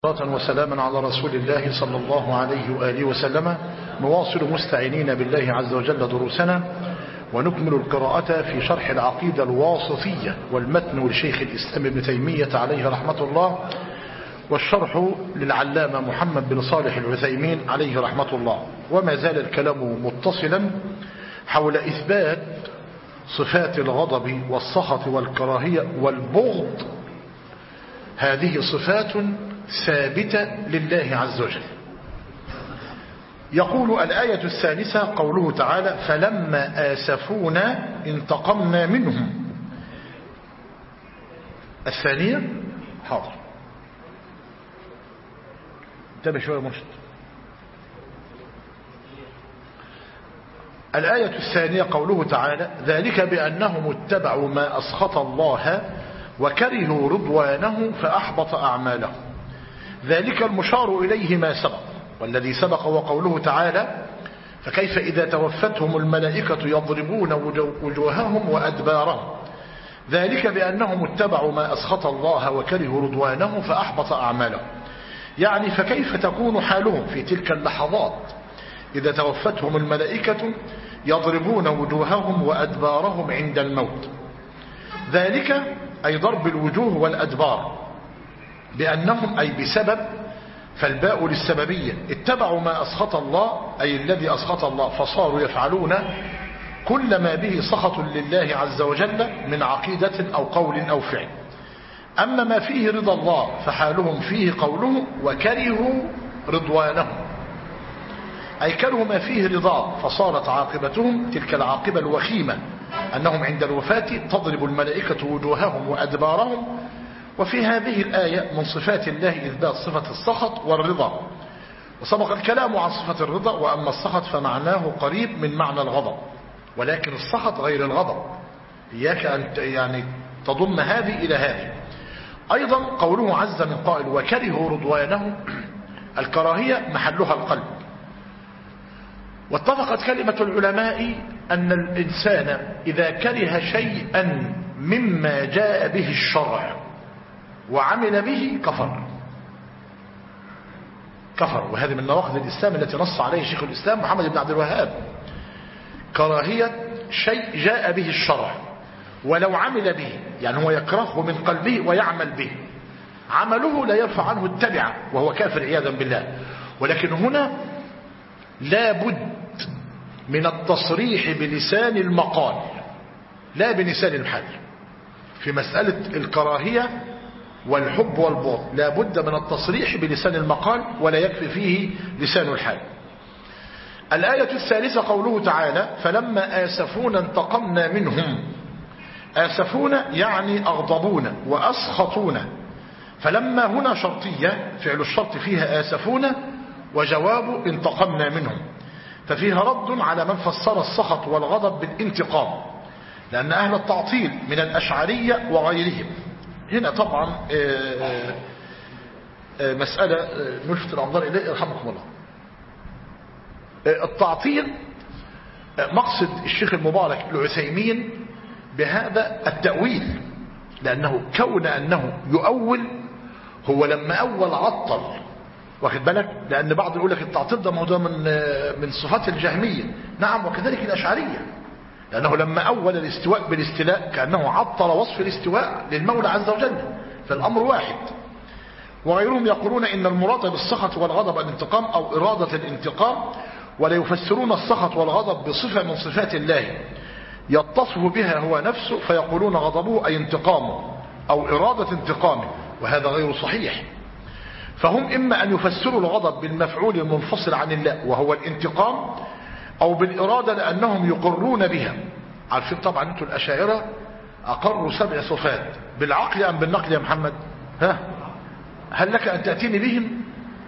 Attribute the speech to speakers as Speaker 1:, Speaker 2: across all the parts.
Speaker 1: صلاة وسلاما على رسول الله صلى الله عليه وآله وسلم. نواصل مستعينين بالله عز وجل دروسنا ونكمل القراءة في شرح العقيدة الواسطية والمتن لشيخ الإسلام ابن تيمية عليه رحمة الله، والشرح للعلامة محمد بن صالح العثيمين عليه رحمة الله. وما زال الكلام متصلا حول إثبات صفات الغضب والسخط والكراهية والبغض. هذه صفات ثابتة لله عز وجل. يقول الآية الثالثة قوله تعالى: فلما آسفونا انتقمنا منهم. الثانية حاضر انتبه شوية مرشد. الآية الثانية قوله تعالى: ذلك بأنهم اتبعوا ما أسخط الله وكرهوا رضوانه فأحبط أعمالهم. ذلك المشار إليه ما سبق، والذي سبق وقوله تعالى: فكيف إذا توفتهم الملائكة يضربون وجوههم وأدبارهم. ذلك بأنهم اتبعوا ما أسخط الله وكرهوا رضوانه فأحبط أعمالهم. يعني فكيف تكون حالهم في تلك اللحظات إذا توفتهم الملائكة يضربون وجوههم وأدبارهم عند الموت. ذلك أي ضرب الوجوه والأدبار، بأنهم أي بسبب، فالباء للسببية، اتبعوا ما أسخط الله أي الذي أسخط الله، فصاروا يفعلون كل ما به سخط لله عز وجل من عقيدة أو قول أو فعل. أما ما فيه رضا الله فحالهم فيه قوله وكرهوا رضوانه، أي كرهوا ما فيه رضا، فصارت عاقبتهم تلك العاقبة الوخيمة أنهم عند الوفاة تضرب الملائكة وجوههم وأدبارهم. وفي هذه الآية من صفات الله إثبات صفة السخط والرضا، وسبق الكلام عن صفة الرضا. وأما السخط فمعناه قريب من معنى الغضب، ولكن السخط غير الغضب، إياك أن يعني تضم هذه إلى هذه. أيضا قوله عز من قائل وكرهوا رضوانه، الكراهية محلها القلب. واتفقت كلمة العلماء أن الإنسان إذا كره شيئا مما جاء به الشرع وعمل به كفر. وهذه من نواقض الإسلام التي نص عليه شيخ الإسلام محمد بن عبد الوهاب. كراهية شيء جاء به الشرع ولو عمل به، يعني هو يكرهه من قلبه ويعمل به، عمله لا يرفع عنه التبعة وهو كافر عياذا بالله. ولكن هنا لا بد من التصريح بلسان المقال لا بلسان الحال. في مسألة الكراهية والحب والبغض لا بد من التصريح بلسان المقال، ولا يكفي فيه لسان الحال. الآية الثالثة قوله تعالى: فلما آسفونا انتقمنا منهم. آسفونا يعني أغضبونا وأسخطونا. فلما هنا شرطية، فعل الشرط فيها آسفونا، وجواب انتقمنا منهم، ففيها رد على من فسر السخط والغضب بالانتقام، لأن أهل التعطيل من الأشعرية وغيرهم. هنا طبعا مسألة نلفت الأنظار إليه رحمكم الله. التعطيل مقصد الشيخ المبارك العثيمين بهذا التأويل، لأنه كون أنه يؤول، هو لما أول عطل، واخد بالك، لأن بعض يقول لك التعطيل ده موضوع من صفات الجهمية. نعم، وكذلك الأشعرية، لأنه لما أول الاستواء بالاستيلاء كأنه عطل وصف الاستواء للمولى عز وجل، فالأمر واحد. وغيرهم يقولون إن المراد بالسخط والغضب الانتقام أو إرادة الانتقام، ولا يفسرون السخط والغضب بصفة من صفات الله يتصف بها هو نفسه، فيقولون غضبه أي انتقامه أو إرادة انتقامه، وهذا غير صحيح. فهم إما أن يفسروا الغضب بالمفعول المنفصل عن الله وهو الانتقام، أو بالإرادة لأنهم يقرون بها. عارفين طبعا أنتم الأشاعرة أقروا 7 صفات بالعقل أم بالنقل يا محمد؟ هل لك أن تأتيني بهم؟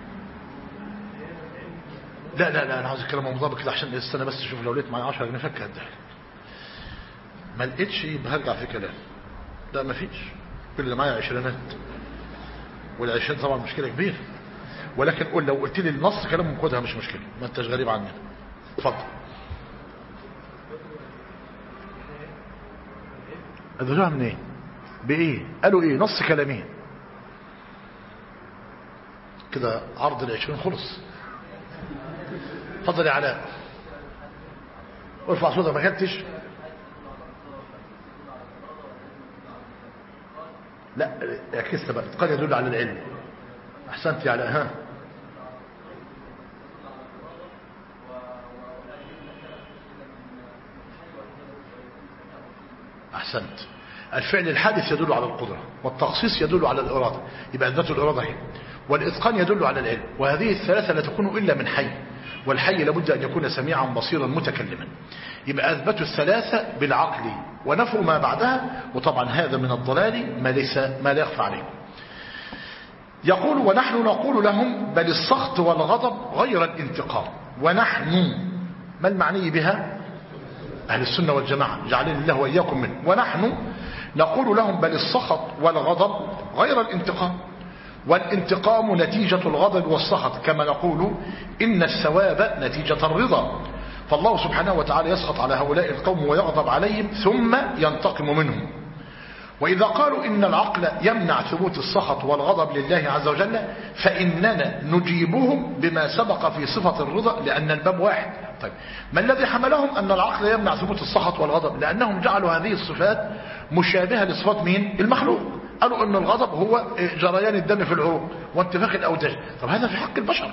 Speaker 1: لا أنا عاوز الكلام مضابط كده عشان السنة بس. شوف لو لقيت معي 10 جنيه فك هديها، ما لقيتش يبقى هرجع في كلام. لا ما فيش، كل اللي معايا 20، والعشرين طبعا مشكلة كبيرة. ولكن لو قلت لي النص كلام مقودها مش مشكلة، ما انتش غريب عني. اتفضل. ادرجوها من ايه؟ بايه؟ قالوا ايه؟ نص كلامين. كده عرض 20 خلص. اتفضل يا علاء، ارفع صوتك. ما كنتش لا اعكست بقى. الاتقان يدل على العلم. احسنت يا علاء. ها احسنت. الفعل الحادث يدل على القدرة، والتخصيص يدل على الإرادة، يبقى ذات الإرادة هي، والإتقان يدل على العلم. وهذه الثلاثة لا تكون إلا من حي، والحي لابد أن يكون سميعا بصيرا متكلما. يبقى أثبتوا الثلاثة بالعقل ونفوا ما بعدها، وطبعا هذا من الضلال ما لا يخفى عليكم. يقول ونحن نقول لهم بل السخط والغضب غير الانتقام. ونحن ما المعني بها؟ أهل السنة والجماعة جعلنا الله وإياكم منه. ونحن نقول لهم بل السخط والغضب غير الانتقام، والانتقام نتيجة الغضب والسخط، كما نقول إن الثواب نتيجة الرضا. فالله سبحانه وتعالى يسخط على هؤلاء القوم ويغضب عليهم ثم ينتقم منهم. وإذا قالوا إن العقل يمنع ثبوت السخط والغضب لله عز وجل، فإننا نجيبهم بما سبق في صفة الرضا، لأن الباب واحد. طيب ما الذي حملهم أن العقل يمنع ثبوت السخط والغضب؟ لأنهم جعلوا هذه الصفات مشابهة لصفات مين؟ المخلوق. قالوا أن الغضب هو جريان الدم في العروق وانتفاخ الأوداج. طب هذا في حق البشر،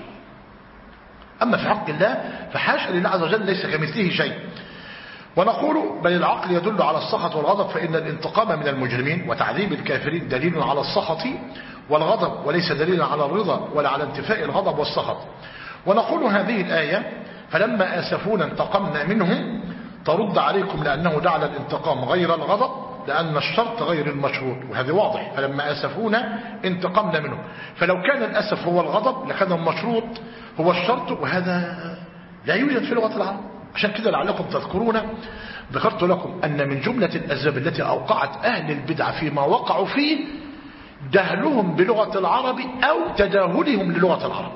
Speaker 1: أما في حق الله فحاشا لله عز وجل، ليس كمثله شيء. ونقول بل العقل يدل على السخط والغضب، فإن الانتقام من المجرمين وتعذيب الكافرين دليل على السخط والغضب، وليس دليلا على الرضا ولا على انتفاء الغضب والسخط. ونقول هذه الآية فلما آسفونا انتقمنا منهم ترد عليكم، لأنه جعل الانتقام غير الغضب، لأن الشرط غير المشروط، وهذا واضح. فلما آسفونا انتقمنا منهم، فلو كان الأسف هو الغضب لكان المشروط هو الشرط، وهذا لا يوجد في لغة العرب. عشان كده لعلكم تذكرون ذكرت لكم أن من جملة الأسباب التي أوقعت أهل البدع فيما وقعوا فيه جهلهم بلغة العرب أو تجاهلهم للغة العرب،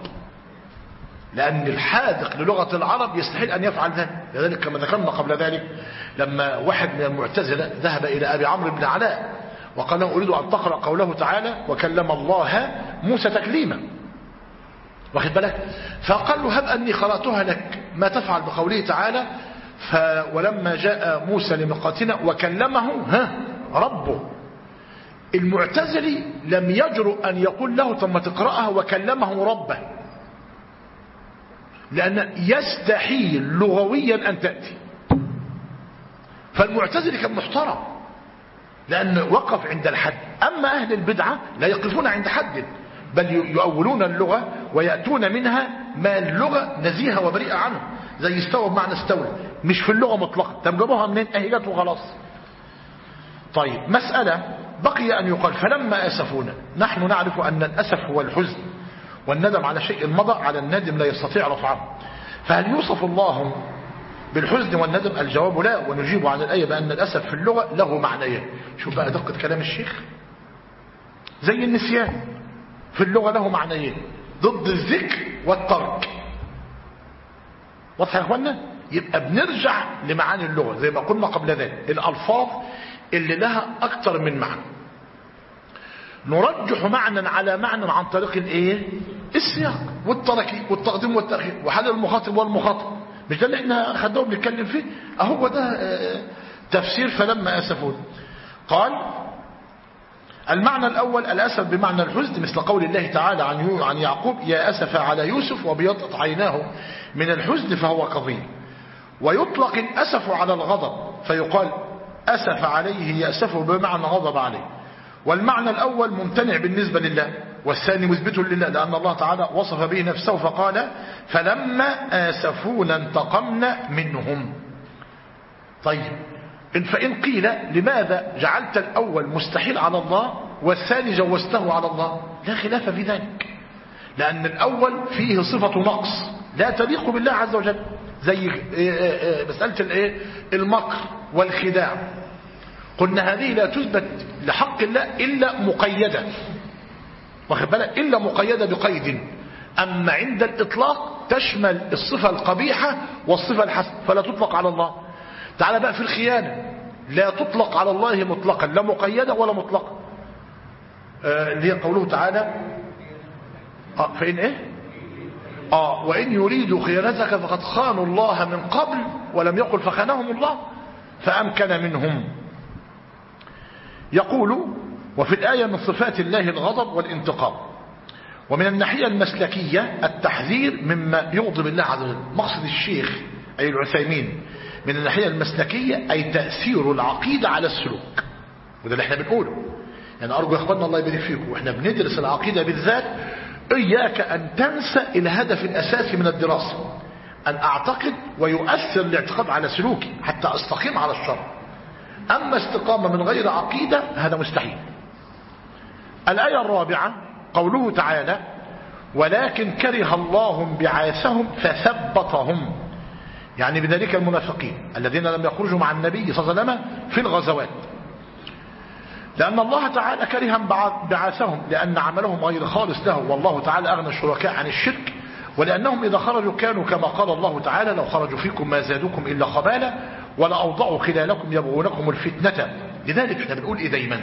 Speaker 1: لأن الحاذق للغة العرب يستحيل أن يفعل ذلك. لذلك كما ذكرنا قبل ذلك لما واحد من المعتزلة ذهب إلى أبي عمرو بن علاء وقال له أريد أن تقرأ قوله تعالى وكلم الله موسى تكليما، واخد بالك؟ فقال له هب أني قرأتها لك، ما تفعل بقوله تعالى ولما جاء موسى لميقاتنا وكلمه ربه. المعتزلي لم يجرؤ أن يقول له ثم تقرأها وكلمه ربه، لأن يستحيل لغويا أن تأتي. فالمعتزلي كان محترم لأن وقف عند الحد. أما أهل البدعة لا يقفون عند حد، بل يؤولون اللغة ويأتون منها ما اللغة نزيهة وبريئة عنه، زي استوى بمعنى استولى، مش في اللغة مطلقا. تمجبوها منين؟ أهلت وخلاص. طيب مسألة بقي أن يقال فلما أسفونا. نحن نعرف أن الأسف هو الحزن والندم على شيء مضى، على الندم لا يستطيع رفعه. فهل يوصف الله بالحزن والندم؟ الجواب لا. ونجيب عن الآية بأن الأسف في اللغة له معنيين. شوف بقى دقة كلام الشيخ، زي النسيان في اللغة له معنيين، ضد الذكر والترك. واضح يا اخوانا؟ يبقى بنرجع لمعاني اللغة زي ما قلنا قبل ذلك، الألفاظ اللي لها أكثر من معنى نرجح معنى على معنى عن طريق الايه؟ السياق والتركي والتقديم والتأخير وحال المخاطب والمخاطب. مش ده اللي احنا خدناه بنتكلم فيه؟ اهو ده تفسير فلما أسفون. قال المعنى الأول الأسف بمعنى الحزن، مثل قول الله تعالى عن يعقوب يا أسف على يوسف وبيضت عيناه من الحزن فهو كظيم. ويطلق الأسف على الغضب فيقال أسف عليه يأسف بمعنى غضب عليه. والمعنى الأول ممتنع بالنسبة لله، والثاني مثبت لله، لأن الله تعالى وصف به نفسه فقال فلما آسفونا انتقمنا منهم. طيب فإن قيل لماذا جعلت الأول مستحيل على الله والثاني جوزته على الله؟ لا خلاف في ذلك، لأن الأول فيه صفة نقص لا تليق بالله عز وجل، زي مسألة المكر والخداع. قلنا هذه لا تثبت لحق الله إلا مقيدة، واخد بالك؟ إلا مقيدة بقيد. أما عند الإطلاق تشمل الصفة القبيحة والصفة الحسنة، فلا تطلق على الله. تعال بقى في الخيانة، لا تطلق على الله مطلقا، لا مقيدة ولا مطلقة. اللي هي قوله تعالى فإن إيه؟ وإن يريدوا خيانتك فقد خانوا الله من قبل ولم يقل فخانهم الله فأمكن منهم. يقول وفي الآية من صفات الله الغضب والانتقام. ومن الناحية المسلكية التحذير مما يغضب الله عز وجل. مقصد الشيخ أي العثيمين من الناحية المسلكية أي تأثير العقيدة على السلوك، وده اللي احنا بنقوله. يعني أرجو يا إخواننا الله يبارك فيكم واحنا بندرس العقيدة بالذات إياك أن تنسى الهدف الأساسي من الدراسة، أن أعتقد ويؤثر الاعتقاد على سلوكي حتى أستقيم على الشرع. أما استقامة من غير عقيدة هذا مستحيل. الآية الرابعة قوله تعالى ولكن كره الله بعاثهم فثبطهم، يعني بذلك المنافقين الذين لم يخرجوا مع النبي صلى الله عليه وسلم في الغزوات، لأن الله تعالى كره بعاثهم لأن عملهم غير خالص له والله تعالى أغنى الشركاء عن الشرك، ولأنهم إذا خرجوا كانوا كما قال الله تعالى لو خرجوا فيكم ما زادوكم إلا خبالا ولأوضعوا خلالكم يبغونكم الفتنة. لذلك احنا بنقول إيه دايما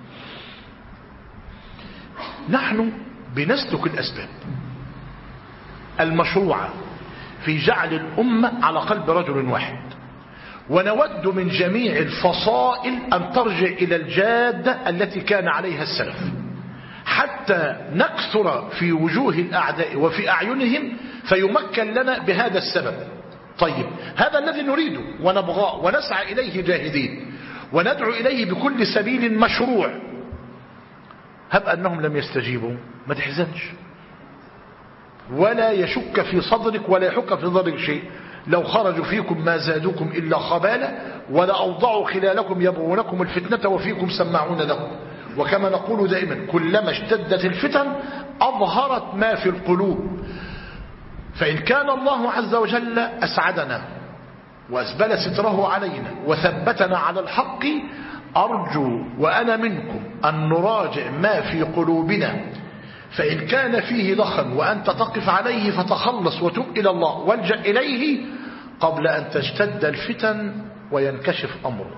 Speaker 1: نحن بنسلك الأسباب المشروعة في جعل الأمة على قلب رجل واحد، ونود من جميع الفصائل أن ترجع إلى الجادة التي كان عليها السلف حتى نكثر في وجوه الأعداء وفي أعينهم فيمكن لنا بهذا السبب. طيب هذا الذي نريده ونبغاه ونسعى إليه جاهدين وندعو إليه بكل سبيل مشروع. هب أنهم لم يستجيبوا ما تحزنش ولا يشك في صدرك ولا يحك في ضرك شيء. لو خرجوا فيكم ما زادوكم إلا خبالا ولا أوضعوا خلالكم يبغونكم الفتنة وفيكم سماعون لهم. وكما نقول دائما كلما اشتدت الفتن أظهرت ما في القلوب، فإن كان الله عز وجل أسعدنا وأسبل ستره علينا وثبتنا على الحق أرجو وأنا منكم أن نراجع ما في قلوبنا، فإن كان فيه دخل وأنت تقف عليه فتخلص وتب إلى الله والجأ إليه قبل أن تشتد الفتن وينكشف أمرك.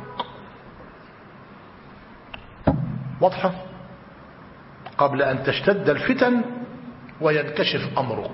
Speaker 1: واضحة؟ قبل أن تشتد الفتن وينكشف أمرك.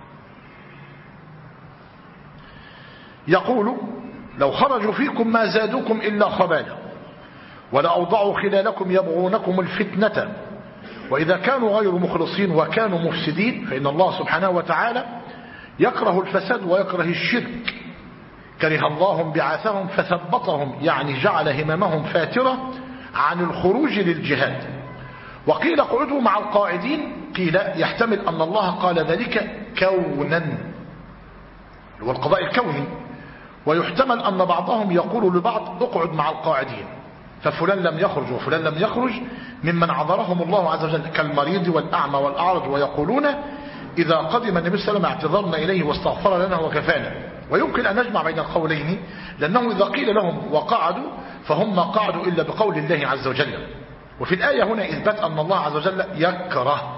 Speaker 1: يقول لو خرجوا فيكم ما زادوكم إلا خبالا ولأوضعوا خلالكم يبغونكم الفتنة، وإذا كانوا غير مخلصين وكانوا مفسدين فإن الله سبحانه وتعالى يكره الفساد ويكره الشرك. كره الله بعاثهم فثبطهم يعني جعل هممهم فاترة عن الخروج للجهاد. وقيل اقعدوا مع القاعدين، قيل يحتمل أن الله قال ذلك كونا والقضاء الكوني، ويحتمل أن بعضهم يقول لبعض اقعد مع القاعدين، ففلان لم يخرج وفلان لم يخرج ممن عذرهم الله عز وجل كالمريض والأعمى والأعرج، ويقولون إذا قدم النبي صلى الله عليه وسلم اعتذرنا إليه واستغفر لنا وكفانا. ويمكن أن نجمع بين القولين، لأنه إذا قيل لهم وقعدوا فهم ما قعدوا إلا بقول الله عز وجل. وفي الآية هنا إثبات أن الله عز وجل يكره،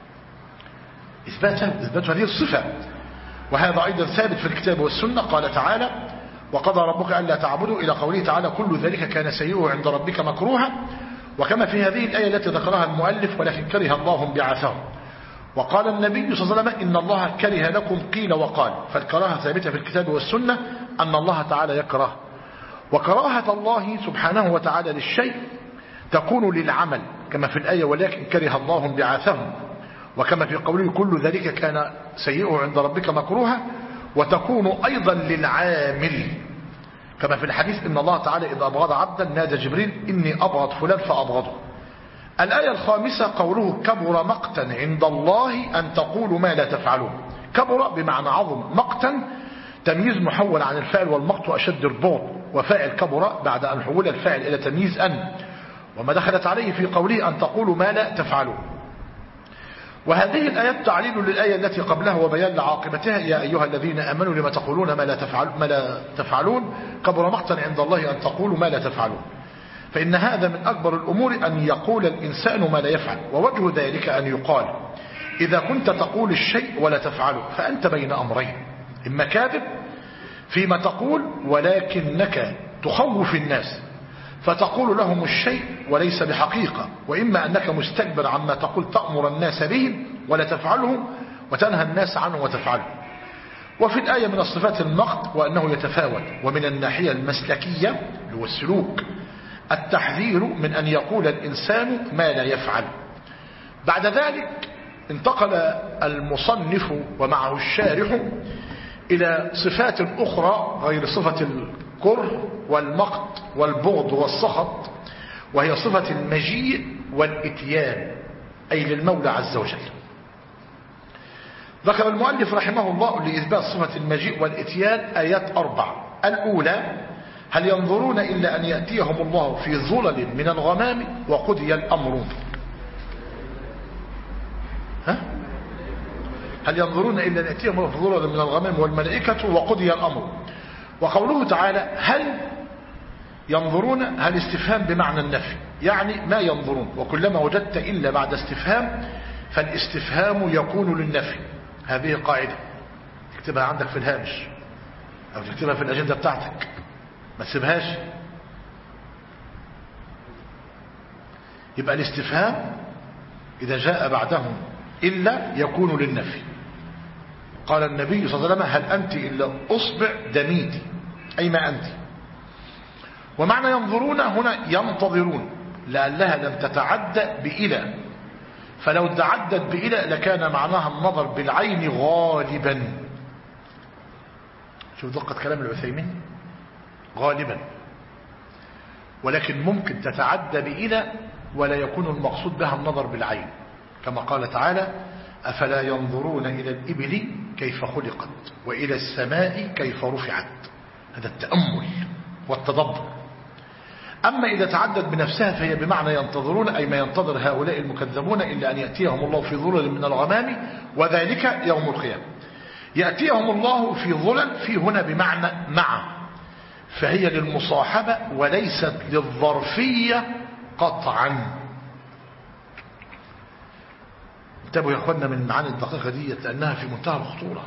Speaker 1: إثبات هذه الصفة، وهذا أيضا ثابت في الكتاب والسنة. قال تعالى وقضى ربك ألا تعبدوا إلى قوله تعالى كل ذلك كان سيئه عند ربك مكروها. وكما في هذه الآية التي ذكرها المؤلف ولكن كره الله بعاثهم. وقال النبي صلى الله عليه وسلم إن الله كره لكم قيل وقال، فالكراهة ثابتة في الكتاب والسنة أن الله تعالى يكره. وكراهة الله سبحانه وتعالى للشيء تكون للعمل كما في الآية ولكن كره الله بعاثهم، وكما في قوله كل ذلك كان سيئه عند ربك مكروها، وتكون أيضا للعامل كما في الحديث إن الله تعالى إذا أبغض عبدا نادى جبريل إني أبغض فلان فأبغضه. الآية الخامسة قوله كبر مقتا عند الله أن تقولوا ما لا تفعلون. كبر بمعنى عظم، مقتا تمييز محول عن الفاعل والمقت أشد الرباط، وفاعل كبر بعد أن حول الفاعل إلى تمييز أن، وما دخلت عليه في قوله أن تقولوا ما لا تفعلون. وهذه الآيات تعليل للآية التي قبلها وبيان لعاقبتها يا أيها الذين آمنوا لما تقولون ما لا تفعلون كبر مقتا عند الله أن تقولوا ما لا تفعلون. فإن هذا من أكبر الأمور أن يقول الإنسان ما لا يفعل، ووجه ذلك أن يقال إذا كنت تقول الشيء ولا تفعله فأنت بين أمرين، إما كاذب فيما تقول ولكنك تخوف الناس فتقول لهم الشيء وليس بحقيقة، وإما أنك مستكبر عما تقول تأمر الناس به ولا تفعله وتنهى الناس عنه وتفعله. وفي الآية من الصفات المقت وأنه يتفاوت. ومن الناحية المسلكية اللي هو السلوك التحذير من أن يقول الإنسان ما لا يفعل. بعد ذلك انتقل المصنف ومعه الشارح إلى صفات أخرى غير صفة الكره والمقت والبغض والسخط، وهي صفة المجيء والإتيان أي للمولى عز وجل. ذكر المؤلف رحمه الله لإثبات صفة المجيء والإتيان آيات 4. الأولى: هل ينظرون إلا أن يأتيهم الله في ظلل من الغمام وقضي الأمر. هل ينظرون إلا أن يأتيهم الله في ظلل من الغمام والملائكة وقضي الأمر. وقوله تعالى هل ينظرون، هل استفهام بمعنى النفي، يعني ما ينظرون، وكلما وجدت إلا بعد استفهام فالاستفهام يكون للنفي. هذه قاعدة تكتبها عندك في الهامش أو تكتبها في الأجندة بتاعتك، ما تسيبهاش. يبقى الاستفهام إذا جاء بعدهم إلا يكون للنفي. قال النبي صلى الله عليه وسلم هل أنت إلا أصبع دميتي، أي ما أنت. ومعنى ينظرون هنا ينتظرون، لأنها لم تتعدى بإلى، فلو تعدت بإلى لكان معناها النظر بالعين غالبا. شوف دقة كلام العثيمين، غالبا. ولكن ممكن تتعدى بإلى ولا يكون المقصود بها النظر بالعين، كما قال تعالى أفلا ينظرون إلى الإبل كيف خلقت وإلى السماء كيف رفعت. هذا التأمل والتدبر. أما إذا تعدت بنفسها فهي بمعنى ينتظرون، أي ما ينتظر هؤلاء المكذبون إلا أن يأتيهم الله في ظلل من الغمام وذلك يوم القيامة. يأتيهم الله في ظلل في هنا بمعنى مع، فهي للمصاحبة وليست للظرفية قطعا. انتبهوا يا أخوانا من المعاني الدقيقة دي لأنها في منتهى الخطورة.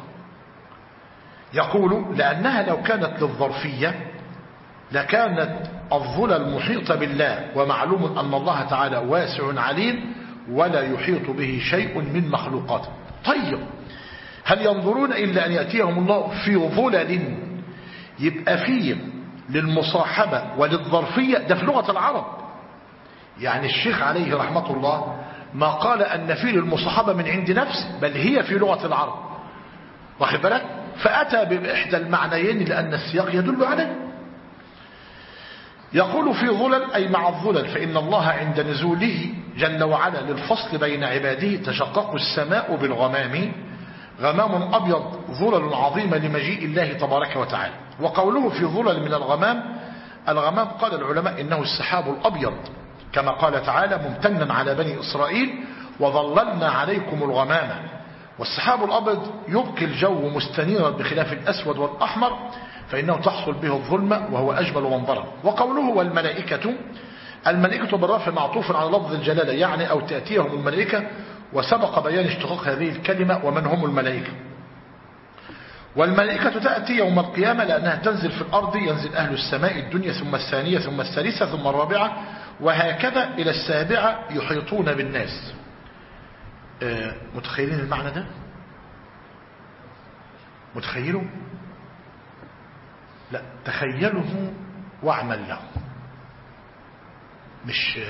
Speaker 1: يقول لأنها لو كانت للظرفية لكانت الظلل محيطة بالله، ومعلوم أن الله تعالى واسع عليم ولا يحيط به شيء من مخلوقاته. طيب هل ينظرون إلا أن يأتيهم الله في ظلل، يبقى فيه للمصاحبة وللظرفية، ده في لغة العرب. يعني الشيخ عليه رحمة الله ما قال أن في للمصاحبة من عند نفس، بل هي في لغة العرب، واخد بالك؟ فأتى بإحدى المعنيين لأن السياق يدل عليه. يقول في ظلل أي مع الظلل، فإن الله عند نزوله جل وعلا للفصل بين عباده تشقق السماء بالغمام، غمام أبيض ظلل عظيمة لمجيء الله تبارك وتعالى. وقوله في ظلل من الغمام، الغمام قال العلماء إنه السحاب الأبيض، كما قال تعالى ممتنا على بني إسرائيل وظللنا عليكم الغمام. والسحاب الأبيض يبقي الجو مستنيرا بخلاف الأسود والأحمر، فإنه تحصل به الظلمة وهو أجمل منظرا. وقوله والملائكة، الملائكة بالرفع معطوف على لفظ الجلالة، يعني أو تأتيهم الملائكة، وسبق بيان اشتقاق هذه الكلمة ومن هم الملائكة. والملائكة تأتي يوم القيامة لأنها تنزل في الأرض، ينزل أهل السماء الدنيا ثم الثانية ثم الثالثة ثم الرابعة وهكذا إلى السابعة يحيطون بالناس. متخيلين المعنى ده؟ متخيلوا؟ لا، تخيله واعمل له. مش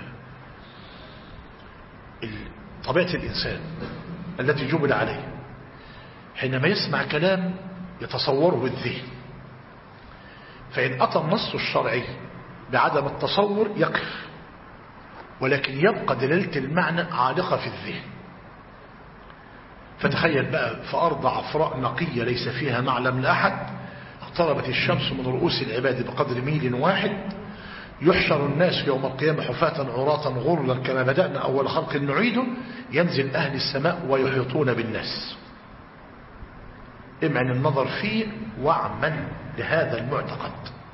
Speaker 1: طبيعة الإنسان التي جبل عليه حينما يسمع كلام يتصوره الذهن، فإن أتى النص الشرعي بعدم التصور يقف، ولكن يبقى دلالة المعنى عالقة في الذهن. فتخيل بقى في أرض عفراء نقية ليس فيها معلم لأحد، اقتربت الشمس من رؤوس العباد بقدر ميل واحد، يحشر الناس يوم القيامة حفاة عراة غرلا كما بدأنا أول خلق نعيده، ينزل أهل السماء ويحيطون بالناس. امعن النظر فيه واعمل لهذا المعتقد.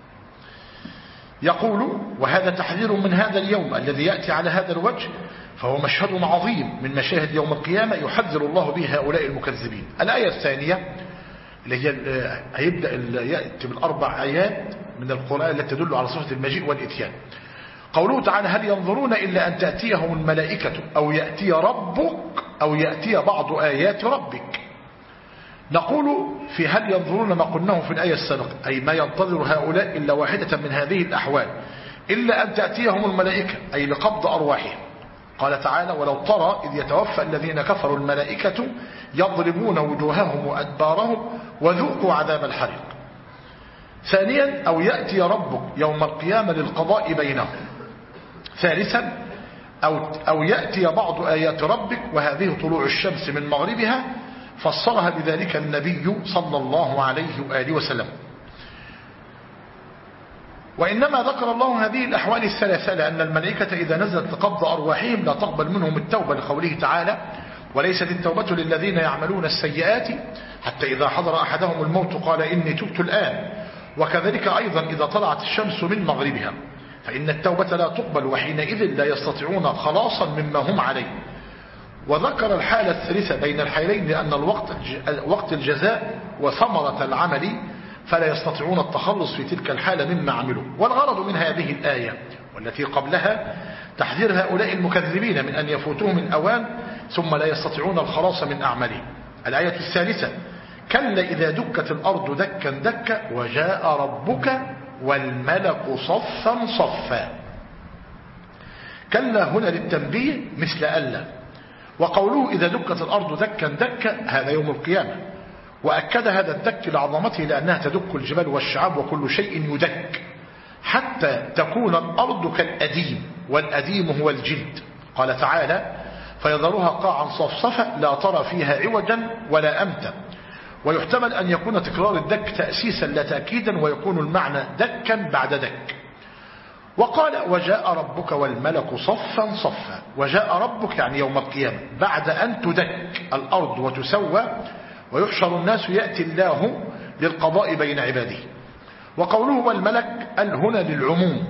Speaker 1: يقول وهذا تحذير من هذا اليوم الذي يأتي على هذا الوجه، فهو مشهد عظيم من مشاهد يوم القيامة يحذر الله به هؤلاء المكذبين. الآية الثانية اللي هي هيبدأ يأتي بالأربع آيات من القرآن التي تدل على صفة المجيء والإتيان. قوله تعالى هل ينظرون إلا أن تأتيهم الملائكة أو يأتي ربك أو يأتي بعض آيات ربك. نقول في هل ينظرون ما قلناه في الآية السابقة، أي ما ينتظر هؤلاء إلا واحدة من هذه الأحوال إلا أن تأتيهم الملائكة، أي لقبض أرواحهم. قال تعالى: ولو ترى إذ يتوفى الذين كفروا الملائكة يضربون وجوههم وأدبارهم وذوقوا عذاب الحريق. ثانيا: أو يأتي ربك يوم القيامة للقضاء بينهم. ثالثا: أو يأتي بعض آيات ربك، وهذه طلوع الشمس من مغربها، فسرها بذلك النبي صلى الله عليه وآله وسلم. وإنما ذكر الله هذه الأحوال الثلاثة لأن الملائكة إذا نزلت لقبض أرواحهم لا تقبل منهم التوبة، لقوله تعالى: وليست التوبة للذين يعملون السيئات حتى إذا حضر أحدهم الموت قال إني تبت الآن. وكذلك أيضا إذا طلعت الشمس من مغربها، فإن التوبة لا تقبل، وحينئذ لا يستطيعون خلاصا مما هم عليه. وذكر الحالة الثالثة بين الحالين لأن وقت الجزاء وثمرة العمل، فلا يستطيعون التخلص في تلك الحالة مما عملوا. والغرض من هذه الآية والتي قبلها تحذير هؤلاء المكذبين من أن يفوتهم الأوان ثم لا يستطيعون الخلاص من أعمالهم. الآية الثالثة: كلا إذا دكت الأرض دكا دكا وجاء ربك والملك صفا صفا. كلا هنا للتنبيه مثل ألا. وقوله إذا دكت الأرض دكا دكا هذا يوم القيامة، وأكد هذا الدك لعظمته لأنها تدك الجبال والشعاب وكل شيء يدك حتى تكون الأرض كالأديم، والأديم هو الجلد. قال تعالى: فيذرها قاعا صفصفا لا ترى فيها عوجا ولا أمتا. ويحتمل أن يكون تكرار الدك تأسيسا لا تأكيدا، ويكون المعنى دكا بعد دك. وقال: وجاء ربك والملك صفا صفا. وجاء ربك يعني يوم القيامة بعد أن تدك الأرض وتسوى ويحشر الناس، يأتي الله للقضاء بين عباده. وقوله والملك هنا للعموم،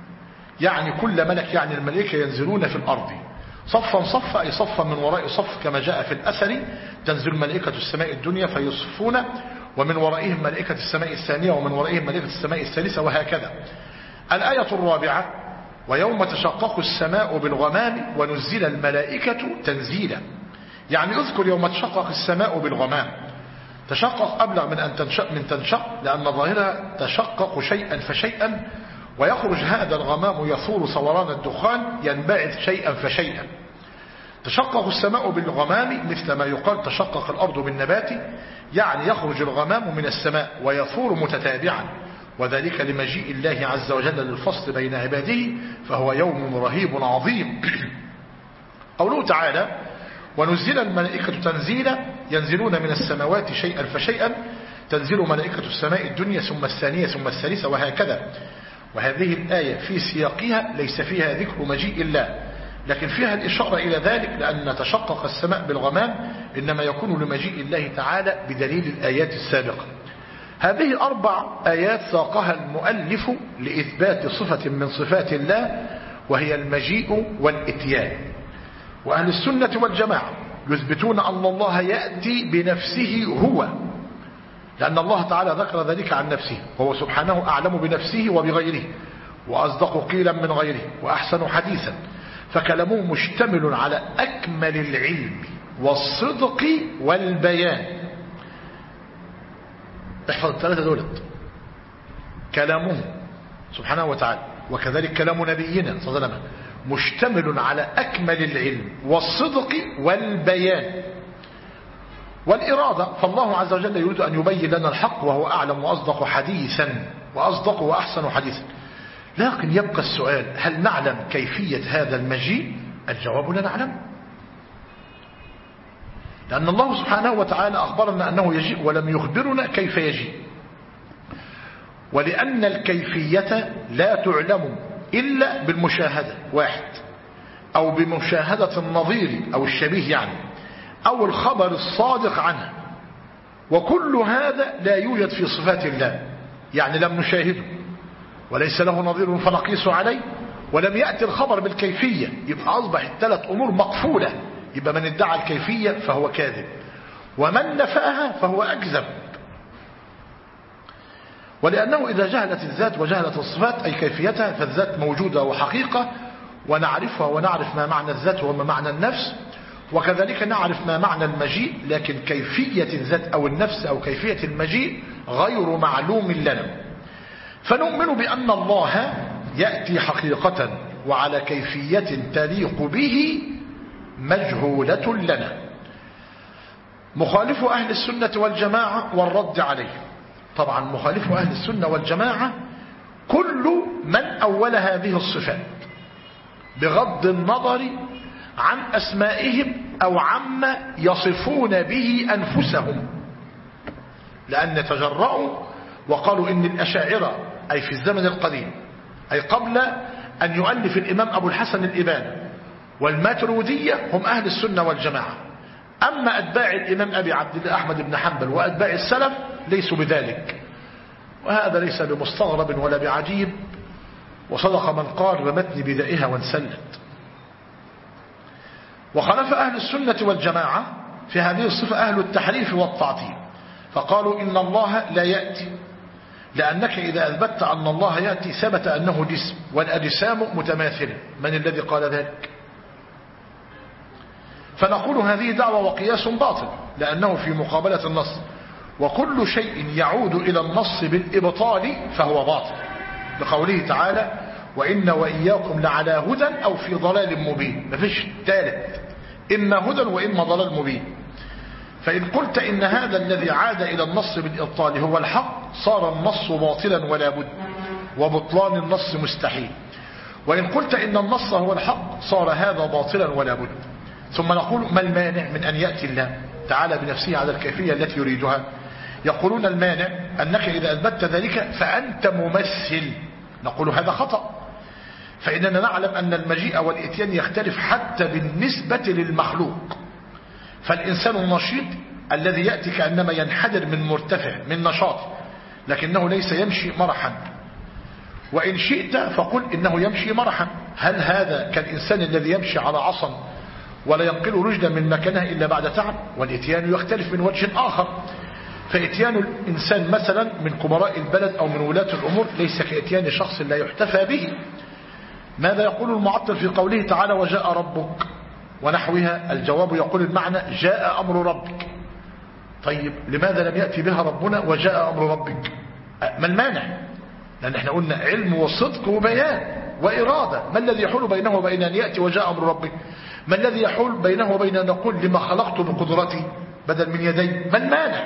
Speaker 1: يعني كل ملك، يعني الملائكة ينزلون في الأرض صفا صفا، أي صفا من وراء صف، كما جاء في الأثر: تنزل ملائكة السماء الدنيا فيصفون، ومن ورائهم ملائكة السماء الثانية، ومن ورائهم ملائكة السماء الثالثة، وهكذا. الآية الرابعة: ويوم تشقق السماء بالغمام ونزل الملائكة تنزيلا. يعني اذكر يوم تشقق السماء بالغمام. تشقق أبلغ من تنشق، لأن ظاهرها تشقق شيئا فشيئا، ويخرج هذا الغمام يثور ثوران الدخان ينبعث شيئا فشيئا. تشقق السماء بالغمام مثل ما يقال تشقق الأرض بالنبات، يعني يخرج الغمام من السماء ويثور متتابعا، وذلك لمجيء الله عز وجل للفصل بين عباده، فهو يوم رهيب عظيم. قوله تعالى: ونزل الملائكة تنزيلا، ينزلون من السماوات شيئا فشيئا، تنزل ملائكة السماء الدنيا ثم الثانية ثم الثالثة، وهكذا. وهذه الآية في سياقها ليس فيها ذكر مجيء الله، لكن فيها الإشارة إلى ذلك، لأن تشقق السماء بالغمام إنما يكون لمجيء الله تعالى بدليل الآيات السابقة. هذه 4 آيات ساقها المؤلف لإثبات صفة من صفات الله، وهي المجيء والإتيان. وأهل السنة والجماعة يثبتون أن الله يأتي بنفسه هو، لأن الله تعالى ذكر ذلك عن نفسه، وهو سبحانه أعلم بنفسه وبغيره، وأصدق قيلا من غيره، وأحسن حديثا. فكلامه مشتمل على أكمل العلم والصدق والبيان. احفظ الثلاثة دولت: كلامه سبحانه وتعالى، وكذلك كلام نبينا صلى الله عليه وسلم، مشتمل على أكمل العلم والصدق والبيان والإرادة. فالله عز وجل يريد أن يبين لنا الحق، وهو أعلم وأصدق حديثا، وأصدق وأحسن حديثا. لكن يبقى السؤال: هل نعلم كيفية هذا المجيء؟ الجواب: لا نعلم، لأن الله سبحانه وتعالى أخبرنا أنه يجيء ولم يخبرنا كيف يجيء. ولأن الكيفية لا تعلم إلا بالمشاهدة، واحد، أو بمشاهدة النظير أو الشبيه يعني، أو الخبر الصادق عنه. وكل هذا لا يوجد في صفات الله، يعني لم نشاهده وليس له نظير فنقيس عليه، ولم يأتي الخبر بالكيفية، يبقى أصبح الثلاث أمور مقفولة. يبقى من ادعى الكيفية فهو كاذب، ومن نفاها فهو أكذب. ولأنه إذا جهلت الذات وجهلت الصفات أي كيفيتها، فالذات موجودة وحقيقة ونعرفها، ونعرف ما معنى الذات وما معنى النفس، وكذلك نعرف ما معنى المجيء، لكن كيفية الذات أو النفس أو كيفية المجيء غير معلوم لنا. فنؤمن بأن الله يأتي حقيقة وعلى كيفية تليق به مجهولة لنا. مخالف أهل السنة والجماعة والرد عليه. طبعا مخالف أهل السنة والجماعة كل من أول هذه الصفات بغض النظر عن أسمائهم أو عما يصفون به أنفسهم، لأن تجرؤوا وقالوا إن الأشاعرة أي في الزمن القديم أي قبل أن يؤلف الإمام أبو الحسن الإباني والماترودية هم أهل السنة والجماعة، أما أتباع الإمام أبي عبد الله أحمد بن حنبل وأتباع السلف ليسوا بذلك، وهذا ليس بمستغرب ولا بعجيب، وصدق من قال بمتن بدائها وانسلت. وخلف أهل السنة والجماعة في هذه الصفة أهل التحريف والتعطيل، فقالوا إن الله لا يأتي، لأنك إذا أثبتت أن الله يأتي ثبت أنه جسم والأجسام متماثلة. من الذي قال ذلك؟ فنقول هذه دعوة وقياس باطل، لأنه في مقابلة النص، وكل شيء يعود إلى النص بالإبطال فهو باطل، لقوله تعالى وإن وإياكم لعلى هدى أو في ضلال مبين. مفيش ثالث، إما هدى وإما ضلال مبين. فإن قلت إن هذا الذي عاد إلى النص بالإبطال هو الحق صار النص باطلا ولا بد، وبطلان النص مستحيل. وإن قلت إن النص هو الحق صار هذا باطلا ولا بد. ثم نقول ما المانع من أن يأتي الله تعالى بنفسه على الكيفية التي يريدها؟ يقولون المانع أنك إذا أثبتت ذلك فأنت ممثل. نقول هذا خطأ، فإننا نعلم أن المجيء والإتيان يختلف حتى بالنسبة للمخلوق. فالإنسان النشيط الذي يأتي كأنما ينحدر من مرتفع من نشاط، لكنه ليس يمشي مرحا. وإن شئت فقل إنه يمشي مرحا. هل هذا كالإنسان الذي يمشي على عصا ولا ينقل رجلا من مكانها إلا بعد تعب؟ والإتيان يختلف من وجه آخر. فإتيان الإنسان مثلا من كبراء البلد أو من ولاة الأمور ليس كإتيان شخص لا يحتفى به. ماذا يقول المعطل في قوله تعالى وجاء ربك ونحوها؟ الجواب يقول المعنى جاء أمر ربك. طيب لماذا لم يأتي بها ربنا وجاء أمر ربك؟ ما المانع؟ لأن احنا قلنا علم وصدق وبيان وإرادة. ما الذي يحول بينه وبين أن يأتي وجاء أمر ربك؟ ما الذي يحول بينه وبين أن نقول لما خلقت بقدرتي بدل من يدي؟ ما المانع؟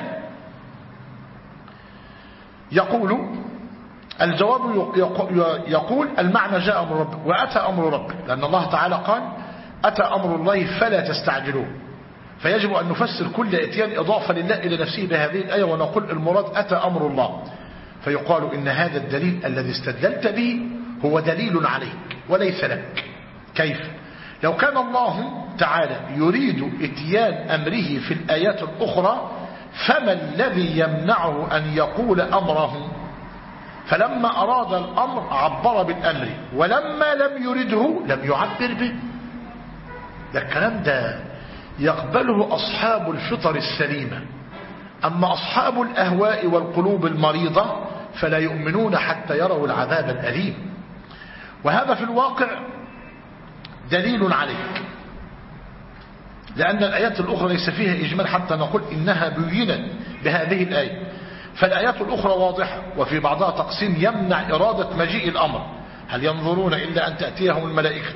Speaker 1: يقول الجواب يقول المعنى جاء أمر ربك وأتى أمر ربك، لأن الله تعالى قال أتى أمر الله فلا تستعجلوه. فيجب أن نفسر كل إتيان إضافة لله إلى نفسه بهذه الآية ونقول المراد أتى أمر الله. فيقال إن هذا الدليل الذي استدلت به هو دليل عليك وليس لك. كيف؟ لو كان الله تعالى يريد إتيان أمره في الآيات الأخرى فما الذي يمنعه أن يقول أمره؟ فلما أراد الأمر عبر بالأمر، ولما لم يرده لم يعبر به. ده الكلام ده يقبله أصحاب الفطر السليمة، أما أصحاب الأهواء والقلوب المريضة فلا يؤمنون حتى يروا العذاب الأليم. وهذا في الواقع دليل عليك، لأن الآيات الأخرى ليس فيها إجمال حتى نقول إنها بينت بهذه الآية. فالآيات الأخرى واضحة، وفي بعضها تقسيم يمنع إرادة مجيء الأمر. هل ينظرون إلا أن تأتيهم الملائكة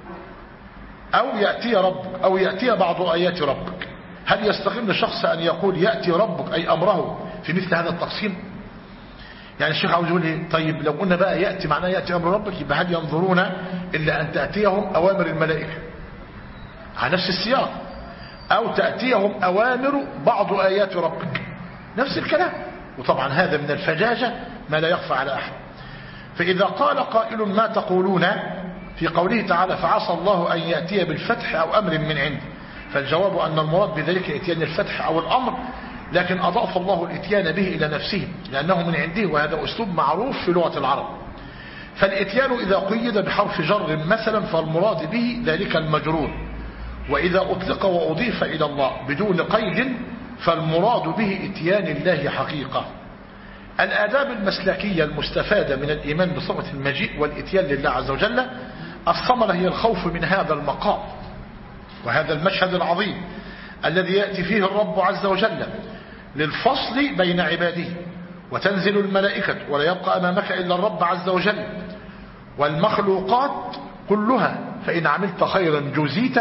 Speaker 1: أو يأتي ربك أو يأتي بعض آيات ربك؟ هل يستقيم لشخص أن يقول يأتي ربك أي أمره في مثل هذا التقسيم؟ يعني الشيخ عاوز يقول لي طيب لو قلنا بقى يأتي معناه يأتي أمر ربك، يبقى هل ينظرون إلا أن تأتيهم أوامر الملائكة على نفس السياق، أو تأتيهم أوامر بعض آيات ربك؟ نفس الكلام. وطبعا هذا من الفجاجة ما لا يخفى على أحد. فإذا قال قائل ما تقولون في قوله تعالى فعسى الله أن يأتي بالفتح أو أمر من عنده، فالجواب أن المراد بذلك إتيان الفتح أو الأمر، لكن أضاف الله الإتيان به إلى نفسه لأنه من عنده، وهذا أسلوب معروف في لغة العرب. فالإتيان إذا قيد بحرف جر مثلا فالمراد به ذلك المجرور، وإذا أطلق وأضيف إلى الله بدون قيد فالمراد به إتيان الله حقيقة. الآداب المسلكية المستفادة من الإيمان بصفة المجيء والإتيان لله عز وجل، الثمرة هي الخوف من هذا المقام وهذا المشهد العظيم الذي يأتي فيه الرب عز وجل للفصل بين عباده، وتنزل الملائكة ولا يبقى أمامك إلا الرب عز وجل والمخلوقات كلها، فإن عملت خيرا جزيت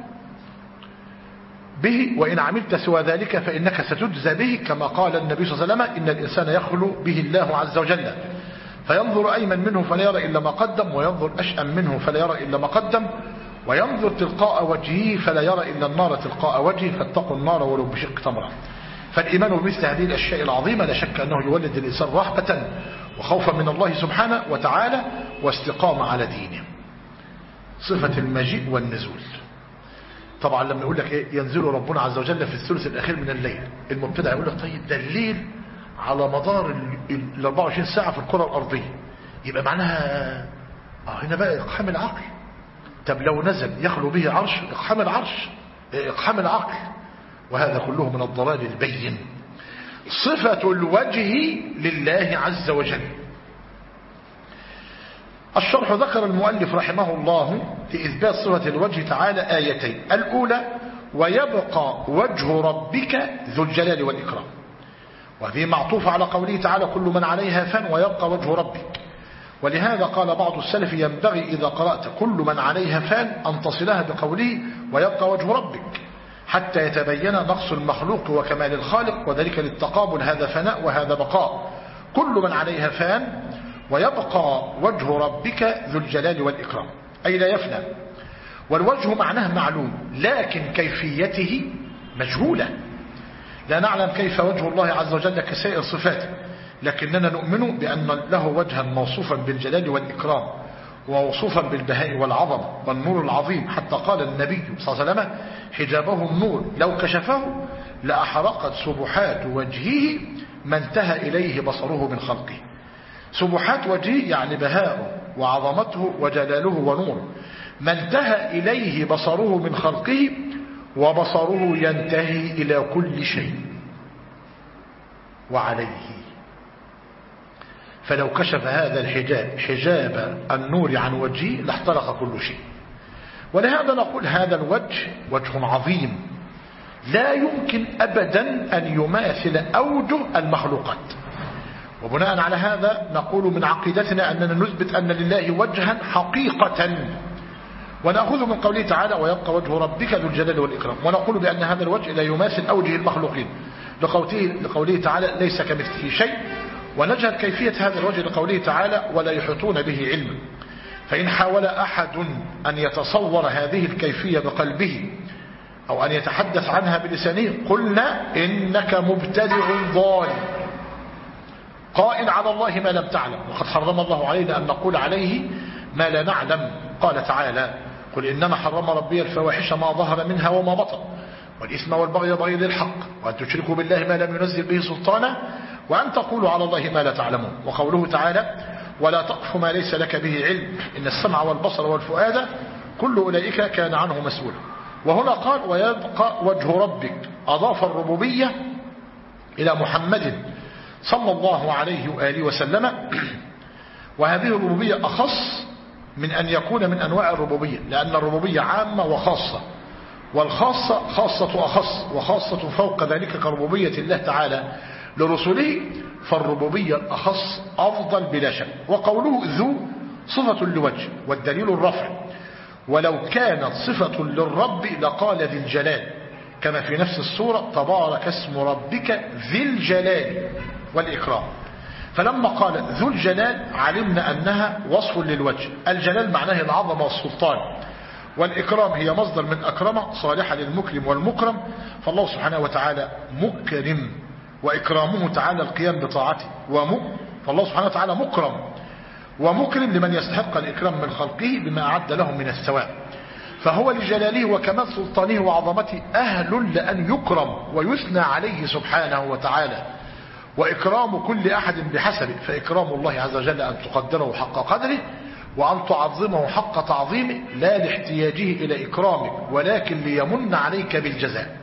Speaker 1: به، وإن عملت سوى ذلك فإنك ستجزى به، كما قال النبي صلى الله عليه وسلم إن الإنسان يخلو به الله عز وجل فينظر أيمن منه فلا يرى إلا ما قدم، وينظر أشأم منه فلا يرى إلا ما قدم، وينظر تلقاء وجهه فلا يرى إلا النار تلقاء وجهه، فاتقوا النار ولو بشق تمرة. فالإيمان بمثل هذه الأشياء العظيمة لا شك أنه يولد الإنسان رهبة وخوفا من الله سبحانه وتعالى واستقامة على دينه. صفة المجيء والنزول، طبعا لما يقول لك إيه ينزل ربنا عز وجل في الثلث الأخير من الليل، المبتدع يقول لك طيب ده الليل على مدار ال 24 ساعة في الكرة الأرضية، يبقى معناها هنا بقى إقحام العقل. طب لو نزل يخلو به عرش، إقحام العرش، إقحام العقل، وهذا كله من الضلال البين. صفة الوجه لله عز وجل. الشرح ذكر المؤلف رحمه الله في إثبات صفة الوجه تعالى آيتين، الأولى ويبقى وجه ربك ذو الجلال والإكرام، وهذه معطوفة على قوله تعالى كل من عليها فان ويبقى وجه ربك، ولهذا قال بعض السلف ينبغي إذا قرأت كل من عليها فان أن تصلها بقوله ويبقى وجه ربك حتى يتبين نقص المخلوق وكمال الخالق، وذلك للتقابل، هذا فناء وهذا بقاء. كل من عليها فان ويبقى وجه ربك ذو الجلال والإكرام، أي لا يفنى. والوجه معناه معلوم لكن كيفيته مجهولة، لا نعلم كيف وجه الله عز وجل كسائر صفاته، لكننا نؤمن بأن له وجها موصوفا بالجلال والإكرام وموصوفا بالبهاء والعظمة والنور العظيم، حتى قال النبي صلى الله عليه وسلم حجابه النور لو كشفه لأحرقت سبحات وجهه ما انتهى إليه بصره من خلقه. سبحات وجهه يعني بهاءه وعظمته وجلاله ونوره، ما انتهى إليه بصره من خلقه، وبصره ينتهي إلى كل شيء وعليه، فلو كشف هذا الحجاب حجاب النور عن وجهه لاحترق كل شيء. ولهذا نقول هذا الوجه وجه عظيم لا يمكن أبدا أن يماثل أوجه المخلوقات. وبناء على هذا نقول من عقيدتنا أننا نثبت أن لله وجها حقيقة، ونأخذ من قوله تعالى ويبقى وجه ربك ذو الجلال والإكرام، ونقول بأن هذا الوجه لا يماثل أوجه المخلوقين لقوله تعالى ليس كمثله شيء، ونجهل كيفية هذا الوجه لقوله تعالى ولا يحيطون به علما. فإن حاول أحد أن يتصور هذه الكيفية بقلبه أو أن يتحدث عنها بلسانه قلنا إنك مبتدع ضال قائل على الله ما لم تعلم، وقد حرم الله علينا أن نقول عليه ما لا نعلم. قال تعالى قل إنما حرم ربي الفواحش ما ظهر منها وما بطن والإثم والبغي بغير الحق وأن تشركوا بالله ما لم ينزل به سلطانا وأن تقولوا على الله ما لا تعلمون. وقوله تعالى ولا تقف ما ليس لك به علم إن السمع والبصر والفؤاد كل أولئك كان عنه مسؤولا. وهنا قال ويبقى وجه ربك، أضاف الربوبية إلى محمد صلى الله عليه وآله وسلم، وهذه الربوبية أخص من أن يكون من أنواع الربوبية، لأن الربوبية عامة وخاصة، والخاصة خاصة أخص وخاصة فوق ذلك كربوبية الله تعالى لرسله، فالربوبية الأخص أفضل بلا شك. وقوله ذو صفة لوجه والدليل الرفع، ولو كانت صفة للرب لقال ذي الجلال، كما في نفس السورة تبارك اسم ربك ذي الجلال والإكرام. فلما قال ذو الجلال علمنا أنها وصف للوجه، الجلال معناه العظمة والسلطان، والإكرام هي مصدر من أكرمة صالحة للمكرم والمكرم، فالله سبحانه وتعالى مكرم وإكرامه تعالى القيام بطاعته، فالله سبحانه وتعالى مكرم ومكرم لمن يستحق الإكرام من خلقه بما أعد لهم من الثواب، فهو لجلاله وكمال سلطانه وعظمته أهل لأن يكرم ويثنى عليه سبحانه وتعالى، وإكرام كل أحد بحسبه، فإكرام الله عز وجل أن تقدره حق قدره وأن تعظمه حق تعظيمه، لا لاحتياجه إلى إكرامك ولكن ليمن عليك بالجزاء.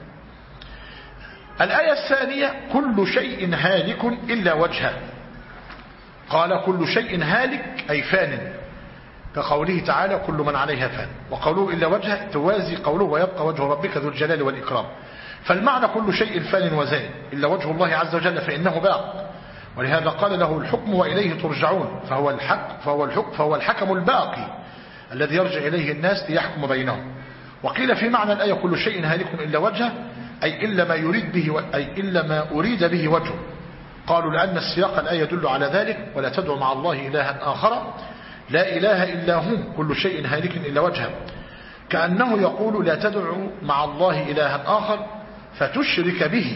Speaker 1: الآية الثانية كل شيء هالك إلا وجهه، قال كل شيء هالك أي فان، كقوله تعالى كل من عليها فان، وقوله إلا وجهه توازي قوله ويبقى وجه ربك ذو الجلال والإكرام. فالمعنى كل شيء فان وزائل إلا وجه الله عز وجل فإنه باق، ولهذا قال له الحكم وإليه ترجعون، فهو الحكم الباقي الذي يرجع إليه الناس ليحكم بينهم. وقيل في معنى الآية كل شيء هالك إلا وجهه، أي إلا ما أريد به وجهه. قالوا لأن السياق الآية يدل على ذلك، ولا تدعو مع الله إلها آخر لا إله إلا هو كل شيء هالك إلا وجهه، كأنه يقول لا تدعو مع الله إلها آخر فتشرك به،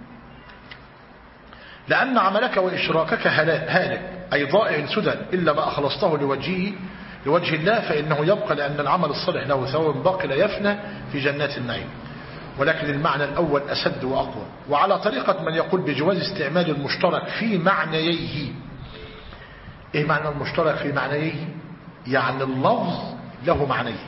Speaker 1: لأن عملك وإشراكك هالك أي ضائع سدى إلا ما أخلصته لوجه الله فإنه يبقى، لأن العمل الصالح له ثواب باقي لا يفنى في جنات النعيم. ولكن المعنى الأول أسد وأقوى. وعلى طريقة من يقول بجواز استعمال المشترك في معنييه. إيه معنى المشترك في معنييه؟ يعني اللفظ له معنيين